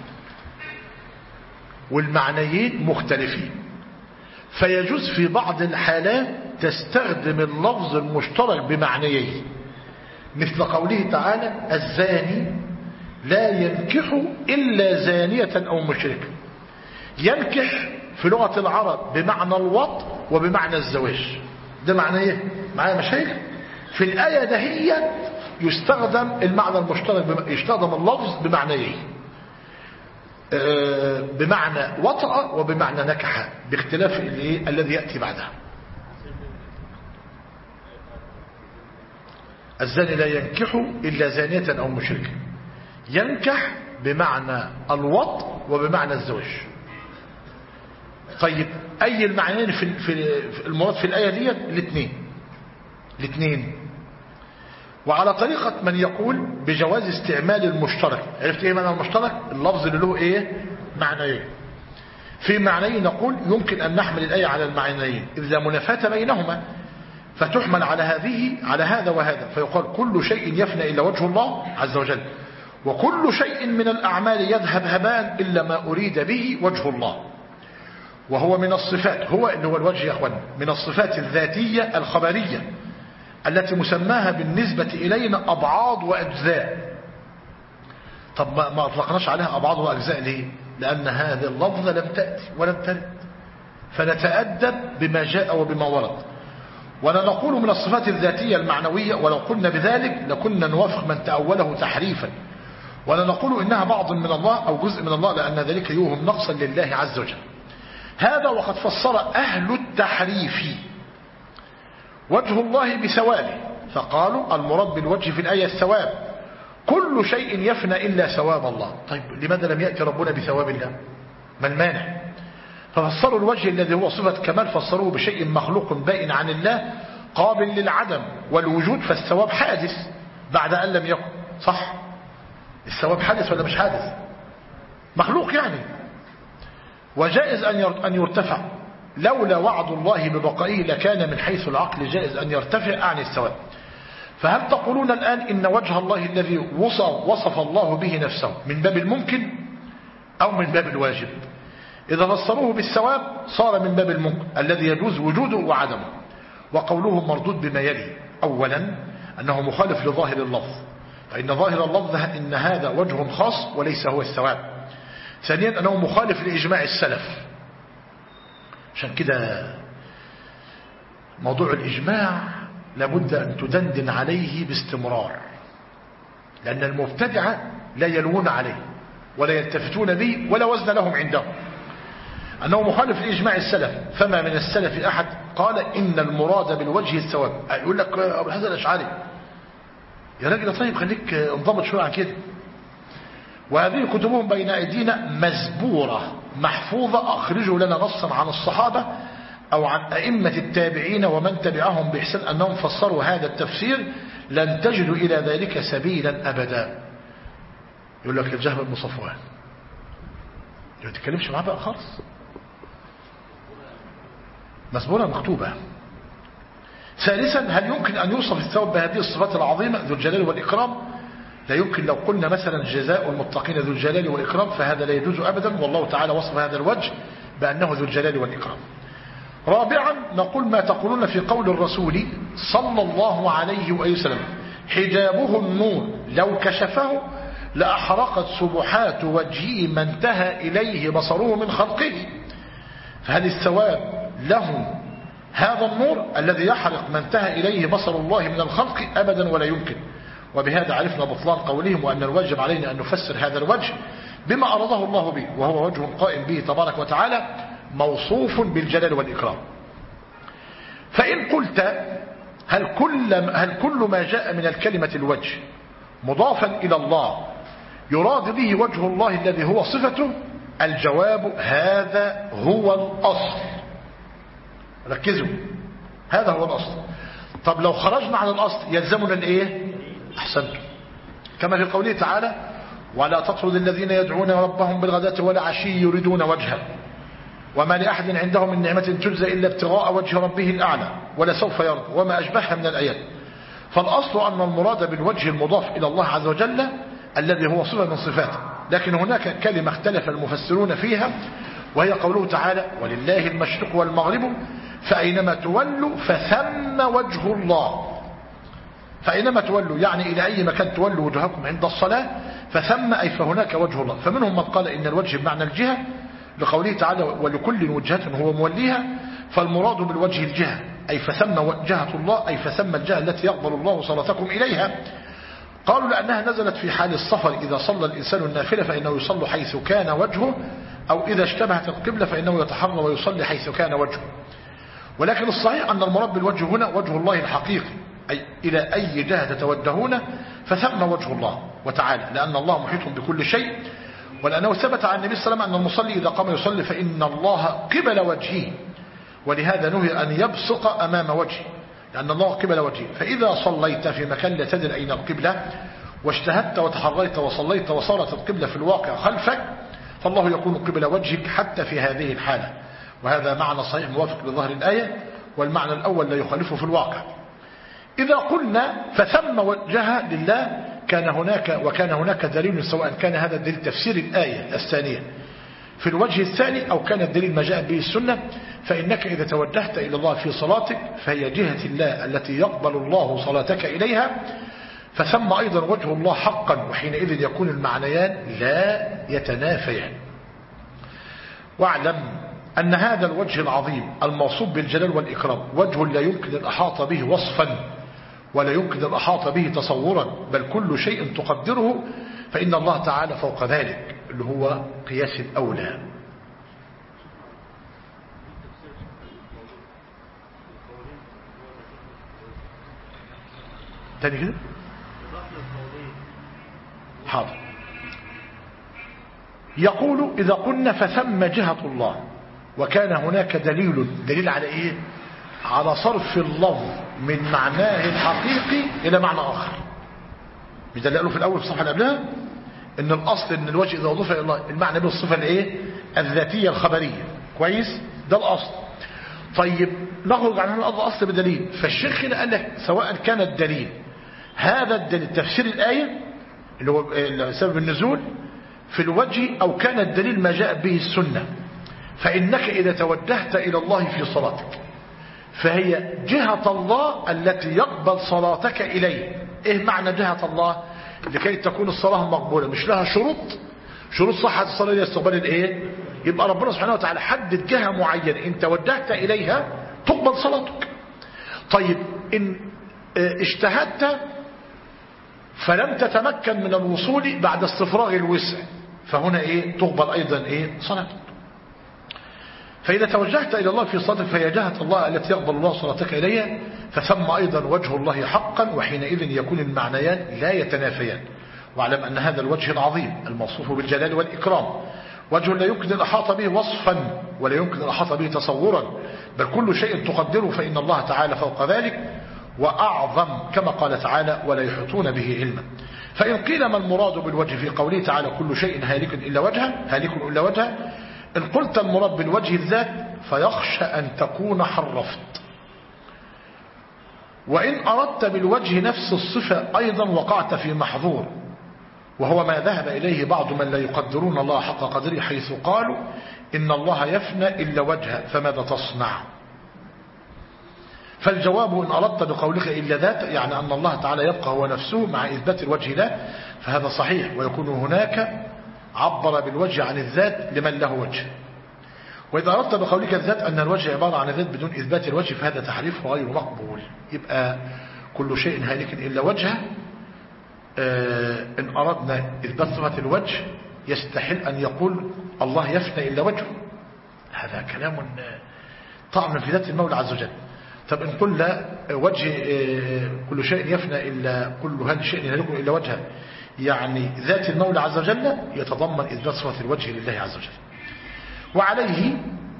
Speaker 1: والمعنيين مختلفين، فيجوز في بعض الحالات تستخدم اللفظ المشترك بمعنييه، مثل قوله تعالى الزاني لا ينكح إلا زانية أو مشركة. ينكح في لغة العرب بمعنى الوطء وبمعنى الزواج، ده معنى ايه؟ معايا مشايخ؟ في الآية دهية يستخدم المعنى المشترك، يستخدم اللفظ بمعنيين، بمعنى وطأ وبمعنى نكح، باختلاف الذي يأتي بعدها. الزاني لا ينكح إلا زانية أو مشركة، ينكح بمعنى الوطء وبمعنى الزواج. طيب أي المعنيين في المراد في الآية دي؟ الاثنين. وعلى طريقة من يقول بجواز استعمال المشترك. عرفت ايه معنى المشترك؟ اللفظ اللي له ايه؟ معنيين. في معنيين نقول يمكن أن نحمل الآية على المعنيين إذا منافاة بينهما، فتحمل على هذا وهذا، فيقال كل شيء يفنى إلا وجه الله عز وجل، وكل شيء من الأعمال يذهب هباء إلا ما أريد به وجه الله. وهو من الصفات، هو اللي هو الوجه يا أخوان، من الصفات الذاتية الخبرية التي مسماها بالنسبة إلينا أبعاض وأجزاء. طب ما أطلقناش عليها أبعاض وأجزاء ليه؟ لأن هذه اللفظة لم تأتي ولم ترد، فنتأدب بما جاء وبما ورد. ولا نقول من الصفات الذاتية المعنوية، ولو قلنا بذلك لكنا نوافق من تأوله تحريفا، ولا نقول إنها بعض من الله أو جزء من الله، لأن ذلك يوهم نقصا لله عز وجل. هذا وقد فسر أهل التحريف وجه الله بثوابه، فقالوا المراد بالوجه في الآية الثواب، كل شيء يفنى إلا ثواب الله. طيب لماذا لم يأتي ربنا بثواب الله؟ ما المانع؟ ففسروا الوجه الذي هو صفة كمال، فسروه بشيء مخلوق بائن عن الله قابل للعدم والوجود، فالثواب حادث بعد أن لم يكن. صح؟ الثواب حادث ولا مش حادث؟ مخلوق يعني، وجائز أن يرتفع، لولا وعد الله ببقائه لكان من حيث العقل جائز أن يرتفع عن الثواب. فهل تقولون الآن إن وجه الله الذي وصف الله به نفسه من باب الممكن أو من باب الواجب؟ إذا فسروه بالثواب صار من باب الممكن الذي يجوز وجوده وعدمه. وقوله مردود بما يلي: أولا أنه مخالف لظاهر اللفظ، فإن ظاهر اللفظ إن هذا وجه خاص وليس هو الثواب. ثانيا أنه مخالف لإجماع السلف، عشان كده موضوع الإجماع لابد أن تدندن عليه باستمرار، لأن المبتدعة لا يلوون عليه ولا يلتفتون به ولا وزن لهم عندهم. أنه مخالف لإجماع السلف، فما من السلف أحد قال إن المراد بالوجه الثواب. يقول لك أبو الحسن الأشعري، يا راجل طيب خليك انضبط شوية عن كده. وهذه كتبهم بين أيدينا مزبورة محفوظة، أخرجوا لنا نصا عن الصحابة أو عن أئمة التابعين ومن تبعهم بإحسان أنهم فسروا هذا التفسير، لن تجدوا إلى ذلك سبيلا أبدا. يقول لك الجهم بن صفوان، ما تتكلمش معاه بقى خالص، مزبورة مكتوبة. ثالثا هل يمكن أن يوصف الثواب بهذه الصفات العظيمة ذو الجلال والإكرام؟ لا يمكن. لو قلنا مثلا جزاء المتقين ذو الجلال والإكرام فهذا لا يجوز أبدا، والله تعالى وصف هذا الوجه بأنه ذو الجلال والإكرام. رابعا نقول ما تقولون في قول الرسول صلى الله عليه وسلم: حجابه النور لو كشفه لأحرقت سبحات وجهه ما انتهى إليه بصره من خلقه. فهل الثواب له هذا النور الذي يحرق ما انتهى إليه بصر الله من الخلق؟ أبدا ولا يمكن. وبهذا عرفنا بطلان قولهم، وأن الواجب علينا أن نفسر هذا الوجه بما أراده الله به، وهو وجه قائم به تبارك وتعالى موصوف بالجلال والإكرام. فإن قلت هل كل ما جاء من الكلمة الوجه مضافا إلى الله يراد به وجه الله الذي هو صفته؟ الجواب هذا هو الأصل. ركزوا، هذا هو الأصل. طب لو خرجنا عن الأصل يلزمنا الإيه؟ أحسنتم. كما في قوله تعالى: ولا تطرد الذين يدعون ربهم بالغداة ولا عشي يريدون وجهه وما لأحد عنده من نعمة تجزى إلا ابتغاء وجه ربه الأعلى ولسوف يرضى وما أشبهها من الآيات. فالأصل أن المراد بالوجه المضاف إلى الله عز وجل الذي هو صفة من صفاته، لكن هناك كلمة اختلف المفسرون فيها، وهي قوله تعالى: ولله المشرق والمغرب فأينما تولوا فثم وجه الله. فأينما تولوا يعني إلى أي مكان تولوا وجهكم عند الصلاة، فثم أي فهناك وجه الله. فمنهم من قال إن الوجه بمعنى الجهة لقوله تعالى: ولكل وجهة هو موليها، فالمراد بالوجه الجهة أي فثم وجهة الله، أي فثم الجهة التي يقبل الله صلاتكم إليها. قالوا لأنها نزلت في حال السفر، إذا صلى الإنسان النافلة فإنه يصلي حيث كان وجهه، أو إذا اشتبهت القبلة فإنه يتحرى ويصلي حيث كان وجهه. ولكن الصحيح أن المراد بالوجه هنا وجه الله الحقيقي، أي إلى أي جهة تتوجهون فثم وجه الله وتعالى، لأن الله محيط بكل شيء. ولأنه ثبت عن النبي صلى الله عليه وسلم أن المصلي إذا قام يصلي فإن الله قبل وجهه، ولهذا نهي أن يبصق أمام وجهه، لأن الله قبل وجهه. فإذا صليت في مكان لا تدري أين القبلة واجتهدت وتحريت وصليت وصارت القبلة في الواقع خلفك، فالله يكون قبل وجهك حتى في هذه الحالة. وهذا معنى صحيح موافق لظاهر الآية، والمعنى الأول لا يخالفه في الواقع. إذا قلنا فثم وجهه لله كان هناك دليل، سواء كان هذا الدليل تفسير الآية الثانية في الوجه الثاني أو كان الدليل ما جاء به السنة، فإنك إذا توجهت إلى الله في صلاتك فهي جهة الله التي يقبل الله صلاتك إليها، فثم أيضا وجه الله حقا، وحينئذ يكون المعنيان لا يتنافيان. واعلم أن هذا الوجه العظيم الموصوف بالجلال والإكرام وجه لا يمكن الإحاطة به وصفا ولا يمكن الإحاطة به تصورا، بل كل شيء تقدره فإن الله تعالى فوق ذلك، اللي هو قياس الأولى. تاني كده حاضر. يقول: إذا قلنا فثم جهة الله، وكان هناك دليل على إيه؟ على صرف اللفظ من معناه الحقيقي إلى معنى آخر. مش ده اللي قالوا في الأول في الصفحة اللي قبلها إن الأصل إن الوجه إذا أضيف إلى الله المعنى بالصفة الإيه؟ الذاتية الخبرية. كويس؟ ده الأصل. طيب نخرج عن هذا الأصل بدليل. فالشيخ هنا قال لك سواء كان الدليل هذا الدليل تفسير الآية اللي هو سبب النزول في الوجه، أو كان الدليل ما جاء به السنة، فإنك إذا توجهت إلى الله في صلاتك فهي جهة الله التي يقبل صلاتك إليه. إيه معنى جهة الله؟ لكي تكون الصلاة مقبولة مش لها شروط صحة الصلاة هي استقبال الإيه؟ يبقى ربنا سبحانه وتعالى حدد جهة معينة إن توجهت إليها تقبل صلاتك. طيب إن اجتهدت فلم تتمكن من الوصول بعد استفراغ الوسع، فهنا إيه؟ تقبل أيضا إيه؟ صلاتك. فإذا توجهت إلى الله في صلاتك فهي جهة الله التي يقبل الله صلاتك إليها، فثم أيضا وجه الله حقا، وحينئذ يكون المعنيان لا يتنافيان. واعلم أن هذا الوجه العظيم الموصوف بالجلال والإكرام وجه لا يمكن الإحاطة به وصفا ولا يمكن الإحاطة به تصورا، بل كل شيء تقدره فإن الله تعالى فوق ذلك وأعظم، كما قال تعالى: ولا يحيطون به علما. فإن قيل ما المراد بالوجه في قوله تعالى: كل شيء هالك إلا وجهه، إن قلت المراد بالوجه الذات فيخشى أن تكون حرفت. وإن أردت بالوجه نفس الصفة أيضا وقعت في محظور، وهو ما ذهب إليه بعض من لا يقدرون الله حق قدره، حيث قالوا إن الله يفنى إلا وجهه فماذا تصنع؟ فالجواب إن أردت بقولك إلا ذات يعني أن الله تعالى يبقى هو نفسه مع إثبات الوجه له، فهذا صحيح، ويكون هناك عبر بالوجه عن الذات لمن له وجه. وإذا أردت بقولك الذات أن الوجه عبارة عن الذات بدون إثبات الوجه فهذا تحريف غير مقبول. يبقى كل شيء هالك إلا وجهه. إن أردنا إثبات صفة الوجه يستحيل أن يقول الله يفنى إلا وجهه، هذا كلام طعن في ذات المولى عز وجل. طب إن قلنا وجه كل شيء يفنى إلا كل هذا شيء يهلك إلا وجهه، يعني ذات المولى عز وجل يتضمن إثبات صفة الوجه لله عز وجل. وعليه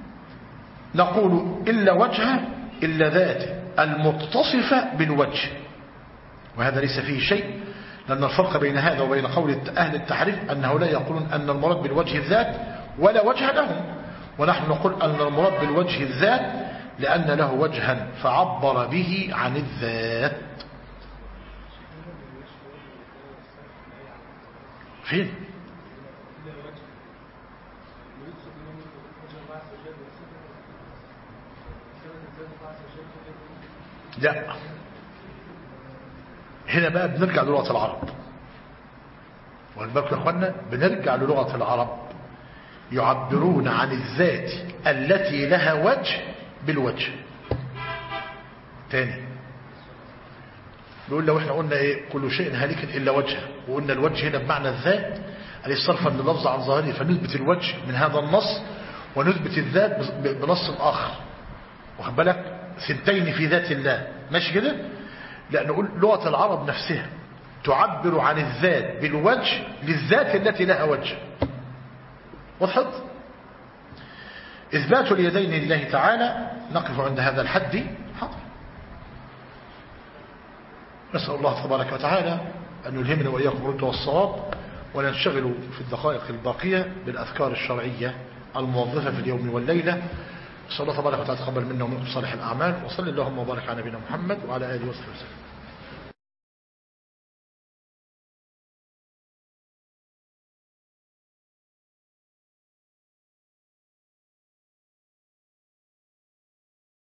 Speaker 1: نقول إلا وجهه إلا ذاته المتصفة بالوجه، وهذا ليس فيه شيء، لأن الفرق بين هذا وبين قول أهل التحريف أنه لا يقولون أن المراد بالوجه الذات ولا وجه لهم، ونحن نقول أن المراد بالوجه الذات لأن له وجها فعبر به عن الذات. فين؟ لا، هنا بقى بنرجع للغة العرب، والبركة يا اخوانا بنرجع للغة العرب، يعبرون عن الذات التي لها وجه بالوجه. تاني نقول لو احنا قلنا ايه كل شيء هالك الا وجهه، وقلنا الوجه هنا بمعنى الذات عليه صرفا لللفظ عن ظاهره، فنثبت الوجه من هذا النص ونثبت الذات بنص اخر، واخد بالك، ثنتين في ذات الله، ماشي كده. لا، نقول لغة العرب نفسها تعبر عن الذات بالوجه للذات التي لها وجه. وضحت؟ إثبات اليدين لله تعالى نقف عند هذا الحد. حاضر. نسأل الله تبارك وتعالى أن يلهمنا وإياكم الرشد والصواب، وننشغل في الدقائق الباقية بالأذكار الشرعية الموظفة في اليوم والليلة. نسأل الله تبارك وتعالى تقبل منا ومنكم صالح الأعمال، وصلى اللهم وبارك على نبينا محمد وعلى آله وصحبه وسلم.